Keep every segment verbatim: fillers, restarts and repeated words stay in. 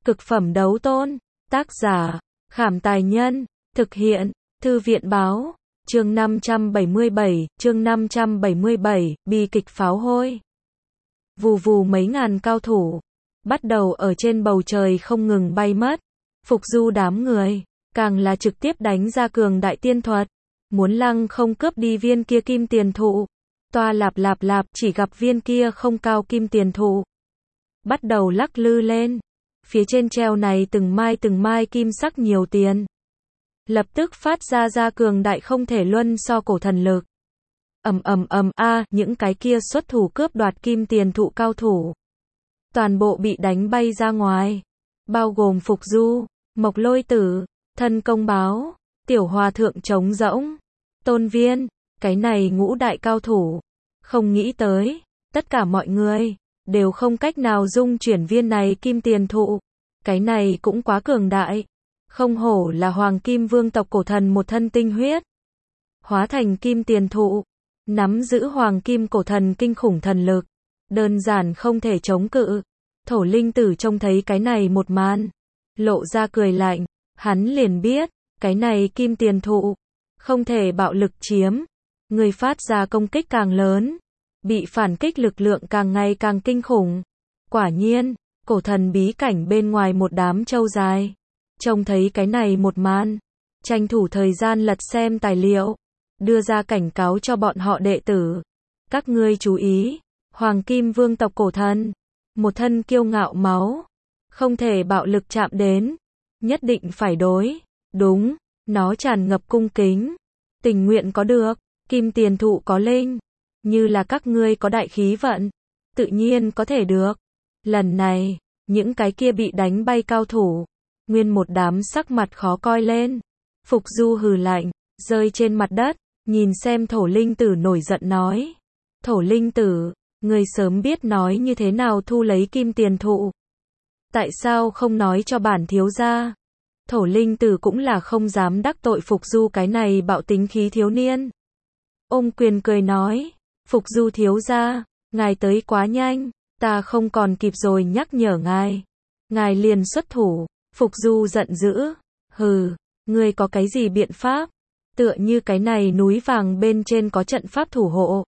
Cực phẩm đấu tôn. Tác giả, Khảm Tài Nhân. Thực hiện, Thư viện Báo. Chương năm trăm bảy mươi bảy, chương năm trăm bảy mươi bảy, bi kịch pháo hôi. Vù vù mấy ngàn cao thủ, bắt đầu ở trên bầu trời không ngừng bay mất. Phục Du đám người, càng là trực tiếp đánh ra cường đại tiên thuật. Muốn lăng không cướp đi viên kia kim tiền thụ. Toa lạp lạp lạp, chỉ gặp viên kia không cao kim tiền thụ. Bắt đầu lắc lư lên. Phía trên treo này từng mai từng mai kim sắc nhiều tiền. Lập tức phát ra ra cường đại không thể luân so cổ thần lực. Ầm ầm ầm a, những cái kia xuất thủ cướp đoạt kim tiền thụ cao thủ. Toàn bộ bị đánh bay ra ngoài. Bao gồm Phục Du, Mộc Lôi Tử, Thân Công Báo, Tiểu Hòa Thượng trống rỗng, Tôn Viên, cái này ngũ đại cao thủ. Không nghĩ tới, tất cả mọi người đều không cách nào dung chuyển viên này kim tiền thụ. Cái này cũng quá cường đại. Không hổ là Hoàng Kim Vương tộc cổ thần một thân tinh huyết. Hóa thành kim tiền thụ. Nắm giữ Hoàng Kim cổ thần kinh khủng thần lực. Đơn giản không thể chống cự. Thổ Linh Tử trông thấy cái này một màn. Lộ ra cười lạnh. Hắn liền biết, cái này kim tiền thụ. Không thể bạo lực chiếm. Người phát ra công kích càng lớn. Bị phản kích lực lượng càng ngày càng kinh khủng. Quả nhiên, cổ thần bí cảnh bên ngoài một đám trâu dài. Trông thấy cái này một màn. Tranh thủ thời gian lật xem tài liệu. Đưa ra cảnh cáo cho bọn họ đệ tử. Các ngươi chú ý. Hoàng Kim Vương tộc cổ thần. Một thân kiêu ngạo máu. Không thể bạo lực chạm đến. Nhất định phải đối. Đúng. Nó tràn ngập cung kính. Tình nguyện có được. Kim tiền thụ có linh. Như là các ngươi có đại khí vận. Tự nhiên có thể được. Lần này, những cái kia bị đánh bay cao thủ. Nguyên một đám sắc mặt khó coi lên. Phục Du hừ lạnh, rơi trên mặt đất, nhìn xem Thổ Linh Tử nổi giận nói. Thổ Linh Tử, người sớm biết nói như thế nào thu lấy kim tiền thụ. Tại sao không nói cho bản thiếu gia? Thổ Linh Tử cũng là không dám đắc tội Phục Du cái này bạo tính khí thiếu niên. Ôm quyền cười nói, Phục Du thiếu gia, ngài tới quá nhanh, ta không còn kịp rồi nhắc nhở ngài. Ngài liền xuất thủ. Phục Du giận dữ. Hừ, ngươi có cái gì biện pháp? Tựa như cái này núi vàng bên trên có trận pháp thủ hộ.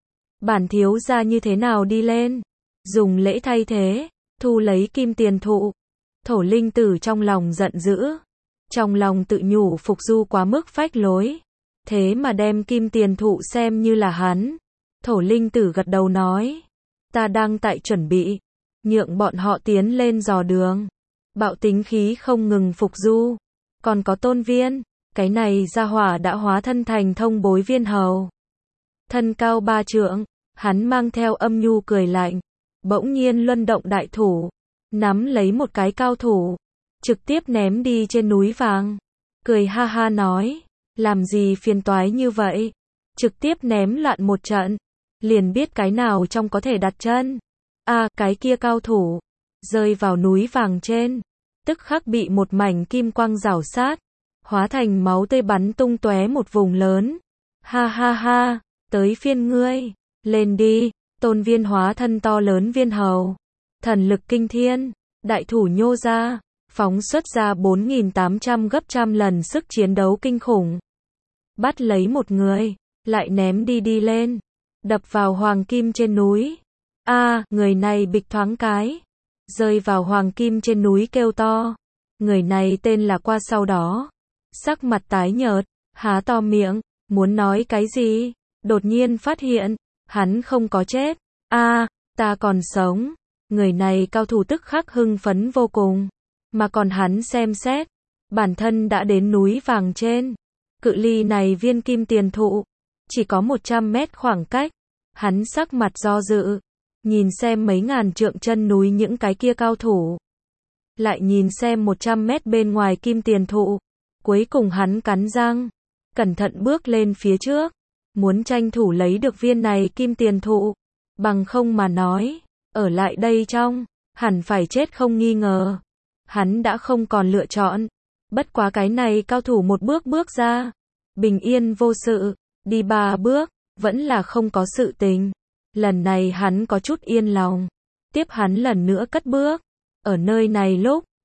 Bản thiếu gia như thế nào đi lên? Dùng lễ thay thế, thu lấy kim tiền thụ. Thổ Linh Tử trong lòng giận dữ. Trong lòng tự nhủ Phục Du quá mức phách lối. Thế mà đem kim tiền thụ xem như là hắn. Thổ Linh Tử gật đầu nói. Ta đang tại chuẩn bị. Nhượng bọn họ tiến lên dò đường. Bạo tính khí không ngừng Phục Du. Còn có Tôn Viên. Cái này gia hỏa đã hóa thân thành thông bối viên hầu. Thân cao ba trượng. Hắn mang theo âm nhu cười lạnh. Bỗng nhiên luân động đại thủ. Nắm lấy một cái cao thủ. Trực tiếp ném đi trên núi vàng. Cười ha ha nói. Làm gì phiền toái như vậy. Trực tiếp ném loạn một trận. Liền biết cái nào trong có thể đặt chân. À, cái kia cao thủ. Rơi vào núi vàng trên. Tức khắc bị một mảnh kim quang rảo sát. Hóa thành máu tươi bắn tung tóe một vùng lớn. Ha ha ha, tới phiên ngươi. Lên đi. Tôn Viên hóa thân to lớn viên hầu. Thần lực kinh thiên. Đại thủ nhô ra. Phóng xuất ra bốn nghìn tám trăm gấp trăm lần sức chiến đấu kinh khủng. Bắt lấy một người. Lại ném đi đi lên. Đập vào hoàng kim trên núi. A, à, người này bịch thoáng cái. Rơi vào hoàng kim trên núi kêu to. Người này tên là Qua sau đó. Sắc mặt tái nhợt, há to miệng, muốn nói cái gì. Đột nhiên phát hiện, hắn không có chết. A, à, ta còn sống. Người này cao thủ tức khắc hưng phấn vô cùng. Mà còn hắn xem xét. Bản thân đã đến núi vàng trên. Cự ly này viên kim tiền thụ. Chỉ có một trăm mét khoảng cách. Hắn sắc mặt do dự. Nhìn xem mấy ngàn trượng chân núi những cái kia cao thủ. Lại nhìn xem một trăm mét bên ngoài kim tiền thụ. Cuối cùng hắn cắn răng. Cẩn thận bước lên phía trước. Muốn tranh thủ lấy được viên này kim tiền thụ. Bằng không mà nói. Ở lại đây trong. Hẳn phải chết không nghi ngờ. Hắn đã không còn lựa chọn. Bất quá cái này cao thủ một bước bước ra. Bình yên vô sự. Đi ba bước. Vẫn là không có sự tình. Lần này hắn có chút yên lòng. Tiếp hắn lần nữa cất bước. Ở nơi này lúc,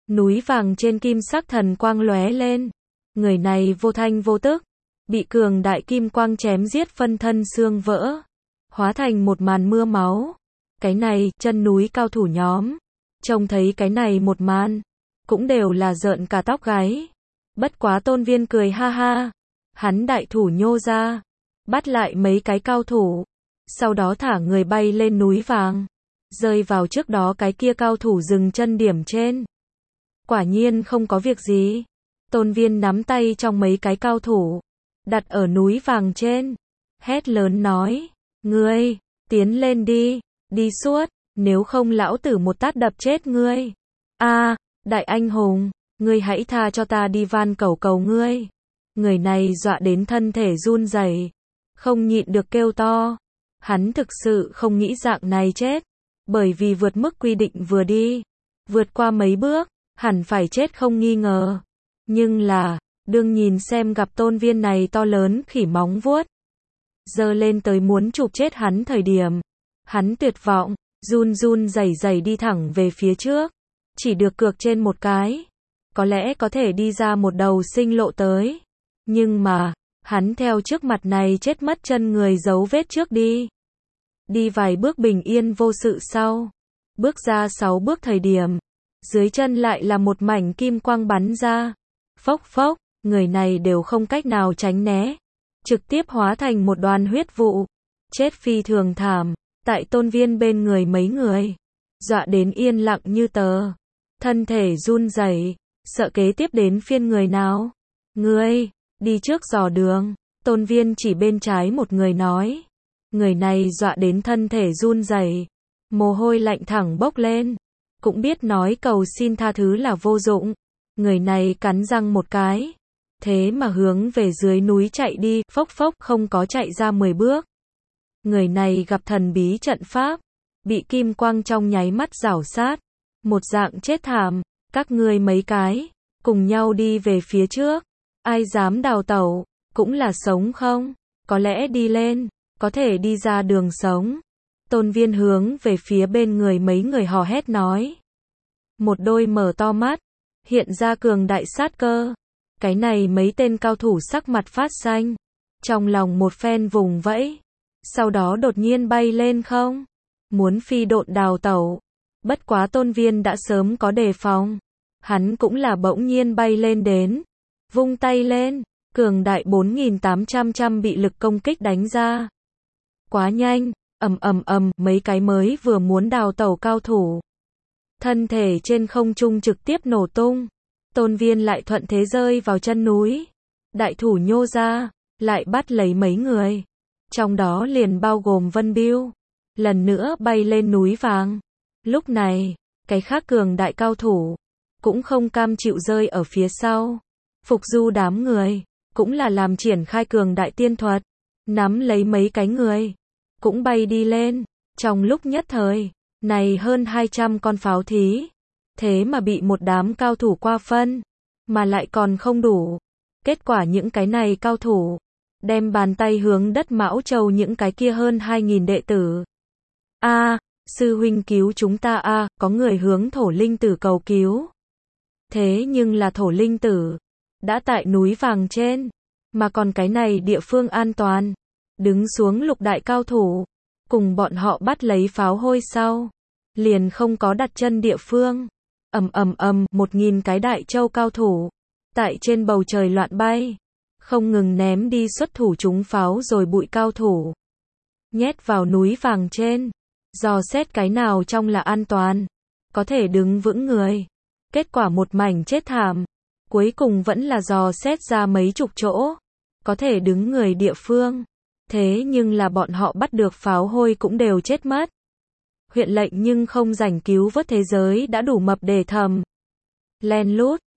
Núi vàng trên kim sắc thần quang lóe lên. Người này vô thanh vô tức, bị cường đại kim quang chém giết phân thân xương vỡ, hóa thành một màn mưa máu. Cái này, chân núi cao thủ nhóm, trông thấy cái này một màn, cũng đều là rợn cả tóc gáy. Bất quá Tôn Viên cười ha ha, hắn đại thủ nhô ra, bắt lại mấy cái cao thủ, sau đó thả người bay lên núi vàng, rơi vào trước đó cái kia cao thủ dừng chân điểm trên. Quả nhiên không có việc gì. Tôn Viên nắm tay trong mấy cái cao thủ, đặt ở núi vàng trên, hét lớn nói, ngươi, tiến lên đi, đi suốt, nếu không lão tử một tát đập chết ngươi. A, đại anh hùng, ngươi hãy tha cho ta đi, van cầu cầu ngươi. Người này dọa đến thân thể run rẩy, không nhịn được kêu to. Hắn thực sự không nghĩ dạng này chết, bởi vì vượt mức quy định vừa đi, vượt qua mấy bước, hẳn phải chết không nghi ngờ. Nhưng là, đương nhìn xem gặp Tôn Viên này to lớn khỉ móng vuốt, giơ lên tới muốn chụp chết hắn thời điểm, hắn tuyệt vọng, run run rẩy rẩy đi thẳng về phía trước, chỉ được cược trên một cái, có lẽ có thể đi ra một đầu sinh lộ tới. Nhưng mà, hắn theo trước mặt này chết mất chân người dấu vết trước đi. Đi vài bước bình yên vô sự sau, bước ra sáu bước thời điểm, dưới chân lại là một mảnh kim quang bắn ra. Phốc phốc, người này đều không cách nào tránh né, trực tiếp hóa thành một đoàn huyết vụ, chết phi thường thảm. Tại Tôn Viên bên người mấy người, dọa đến yên lặng như tờ, thân thể run rẩy, sợ kế tiếp đến phiên người nào. Ngươi, đi trước dò đường. Tôn Viên chỉ bên trái một người nói. Người này dọa đến thân thể run rẩy, mồ hôi lạnh thẳng bốc lên, cũng biết nói cầu xin tha thứ là vô dụng. Người này cắn răng một cái, thế mà hướng về dưới núi chạy đi, phốc phốc không có chạy ra mười bước. Người này gặp thần bí trận pháp, bị kim quang trong nháy mắt rảo sát, một dạng chết thảm. Các ngươi mấy cái, cùng nhau đi về phía trước, ai dám đào tẩu, cũng là sống không? Có lẽ đi lên, có thể đi ra đường sống. Tôn Viên hướng về phía bên người mấy người hò hét nói. Một đôi mở to mắt, hiện ra cường đại sát cơ. Cái này mấy tên cao thủ sắc mặt phát xanh, trong lòng một phen vùng vẫy, sau đó đột nhiên bay lên không, muốn phi độn đào tẩu. Bất quá Tôn Viên đã sớm có đề phòng, hắn cũng là bỗng nhiên bay lên đến, vung tay lên, cường đại bốn nghìn tám trăm trăm bị lực công kích đánh ra. Quá nhanh, ầm ầm ầm, mấy cái mới vừa muốn đào tẩu cao thủ, thân thể trên không trung trực tiếp nổ tung. Tôn Viên lại thuận thế rơi vào chân núi, đại thủ nhô ra, lại bắt lấy mấy người, trong đó liền bao gồm Vân Biêu, lần nữa bay lên núi vàng. Lúc này, cái khác cường đại cao thủ, cũng không cam chịu rơi ở phía sau. Phục Du đám người, cũng là làm triển khai cường đại tiên thuật, nắm lấy mấy cái người, cũng bay đi lên. Trong lúc nhất thời, này hơn hai trăm con pháo thí, thế mà bị một đám cao thủ qua phân, mà lại còn không đủ. Kết quả những cái này cao thủ, đem bàn tay hướng đất Mão Châu những cái kia hơn hai nghìn đệ tử. A, sư huynh cứu chúng ta a, à, có người hướng Thổ Linh Tử cầu cứu. Thế nhưng là Thổ Linh Tử đã tại núi vàng trên, mà còn cái này địa phương an toàn. Đứng xuống lục đại cao thủ, cùng bọn họ bắt lấy pháo hôi sau, liền không có đặt chân địa phương. Ầm ầm ầm, một nghìn cái đại châu cao thủ, tại trên bầu trời loạn bay, không ngừng ném đi xuất thủ chúng pháo rồi bụi cao thủ, nhét vào núi vàng trên, dò xét cái nào trong là an toàn, có thể đứng vững người. Kết quả một mảnh chết thảm, cuối cùng vẫn là dò xét ra mấy chục chỗ, có thể đứng người địa phương. Thế nhưng là bọn họ bắt được pháo hôi cũng đều chết mất. Huyện lệnh nhưng không rảnh cứu vớt, thế giới đã đủ mập để thầm len lút,